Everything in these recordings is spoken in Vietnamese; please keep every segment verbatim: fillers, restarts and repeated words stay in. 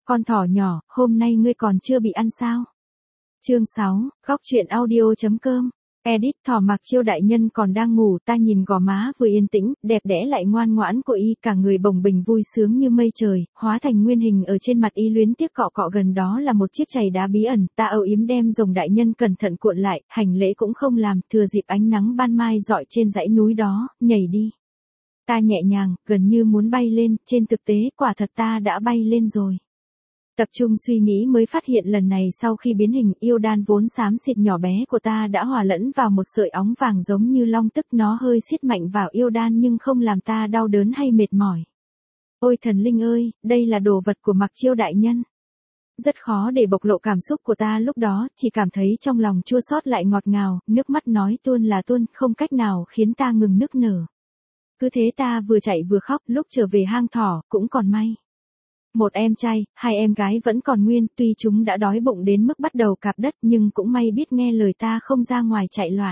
Con thỏ nhỏ, hôm nay ngươi còn chưa bị ăn sao? Chương sáu, góc truyện audio.com. Edit. Thỏ Mặc Chiêu đại nhân còn đang ngủ, ta nhìn gò má vừa yên tĩnh, đẹp đẽ lại ngoan ngoãn của y, cả người bồng bềnh vui sướng như mây trời, hóa thành nguyên hình ở trên mặt y luyến tiếc cọ cọ gần đó là một chiếc chày đá bí ẩn, ta âu yếm đem rồng đại nhân cẩn thận cuộn lại, hành lễ cũng không làm, thừa dịp ánh nắng ban mai rọi trên dãy núi đó, nhảy đi. Ta nhẹ nhàng, gần như muốn bay lên, trên thực tế quả thật ta đã bay lên rồi. Tập trung suy nghĩ mới phát hiện lần này sau khi biến hình, yêu đan vốn xám xịt nhỏ bé của ta đã hòa lẫn vào một sợi óng vàng giống như long tức, nó hơi siết mạnh vào yêu đan nhưng không làm ta đau đớn hay mệt mỏi. Ôi thần linh ơi, đây là đồ vật của Mặc Chiêu đại nhân. Rất khó để bộc lộ cảm xúc của ta lúc đó, chỉ cảm thấy trong lòng chua xót lại ngọt ngào, nước mắt nói tuôn là tuôn, không cách nào khiến ta ngừng nức nở. Cứ thế ta vừa chạy vừa khóc, lúc trở về hang thỏ, cũng còn may. Một em trai, hai em gái vẫn còn nguyên, tuy chúng đã đói bụng đến mức bắt đầu cạp đất nhưng cũng may biết nghe lời ta không ra ngoài chạy loạn.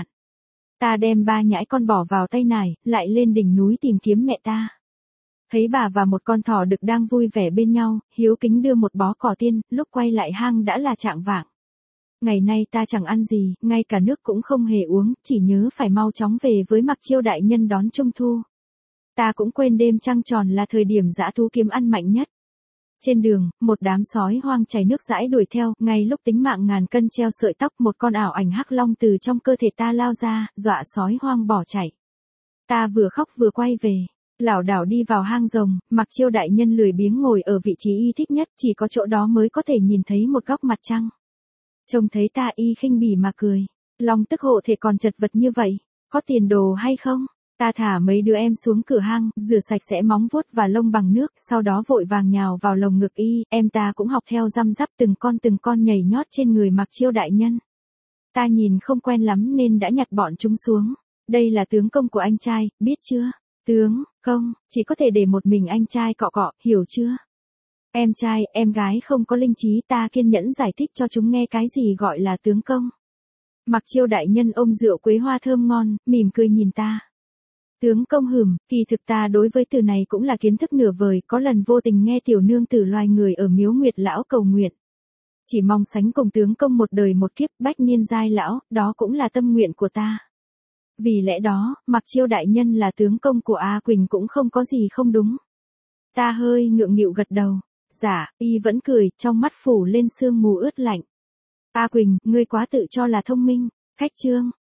Ta đem ba nhãi con bỏ vào tay nải, lại lên đỉnh núi tìm kiếm mẹ ta. Thấy bà và một con thỏ đực đang vui vẻ bên nhau, hiếu kính đưa một bó cỏ tiên, lúc quay lại hang đã là chạng vạng. Ngày nay ta chẳng ăn gì, ngay cả nước cũng không hề uống, chỉ nhớ phải mau chóng về với Mặc Chiêu đại nhân đón Trung Thu. Ta cũng quên đêm trăng tròn là thời điểm dã thú kiếm ăn mạnh nhất. Trên đường, một đám sói hoang chảy nước dãi đuổi theo, ngay lúc tính mạng ngàn cân treo sợi tóc, một con ảo ảnh hắc long từ trong cơ thể ta lao ra, dọa sói hoang bỏ chạy. Ta vừa khóc vừa quay về, lảo đảo đi vào hang rồng, Mặc Chiêu đại nhân lười biếng ngồi ở vị trí y thích nhất, chỉ có chỗ đó mới có thể nhìn thấy một góc mặt trăng. Trông thấy ta y khinh bỉ mà cười, long tức hộ thể còn chật vật như vậy, có tiền đồ hay không? Ta thả mấy đứa em xuống cửa hang, rửa sạch sẽ móng vuốt và lông bằng nước, sau đó vội vàng nhào vào lồng ngực y, em ta cũng học theo răm rắp từng con từng con nhảy nhót trên người Mặc Chiêu đại nhân. Ta nhìn không quen lắm nên đã nhặt bọn chúng xuống. Đây là tướng công của anh trai, biết chưa? Tướng, công, chỉ có thể để một mình anh trai cọ cọ, hiểu chưa? Em trai, em gái không có linh trí, ta kiên nhẫn giải thích cho chúng nghe cái gì gọi là tướng công. Mặc Chiêu đại nhân ôm rượu quế hoa thơm ngon, mỉm cười nhìn ta. Tướng công hừm, kỳ thực ta đối với từ này cũng là kiến thức nửa vời, có lần vô tình nghe tiểu nương tử loài người ở miếu Nguyệt lão cầu nguyện. Chỉ mong sánh cùng tướng công một đời một kiếp, bách niên giai lão, đó cũng là tâm nguyện của ta. Vì lẽ đó, Mặc Chiêu đại nhân là tướng công của A Quỳnh cũng không có gì không đúng. Ta hơi ngượng nghịu gật đầu. Dạ, y vẫn cười, trong mắt phủ lên sương mù ướt lạnh. A Quỳnh, ngươi quá tự cho là thông minh. Khách trương,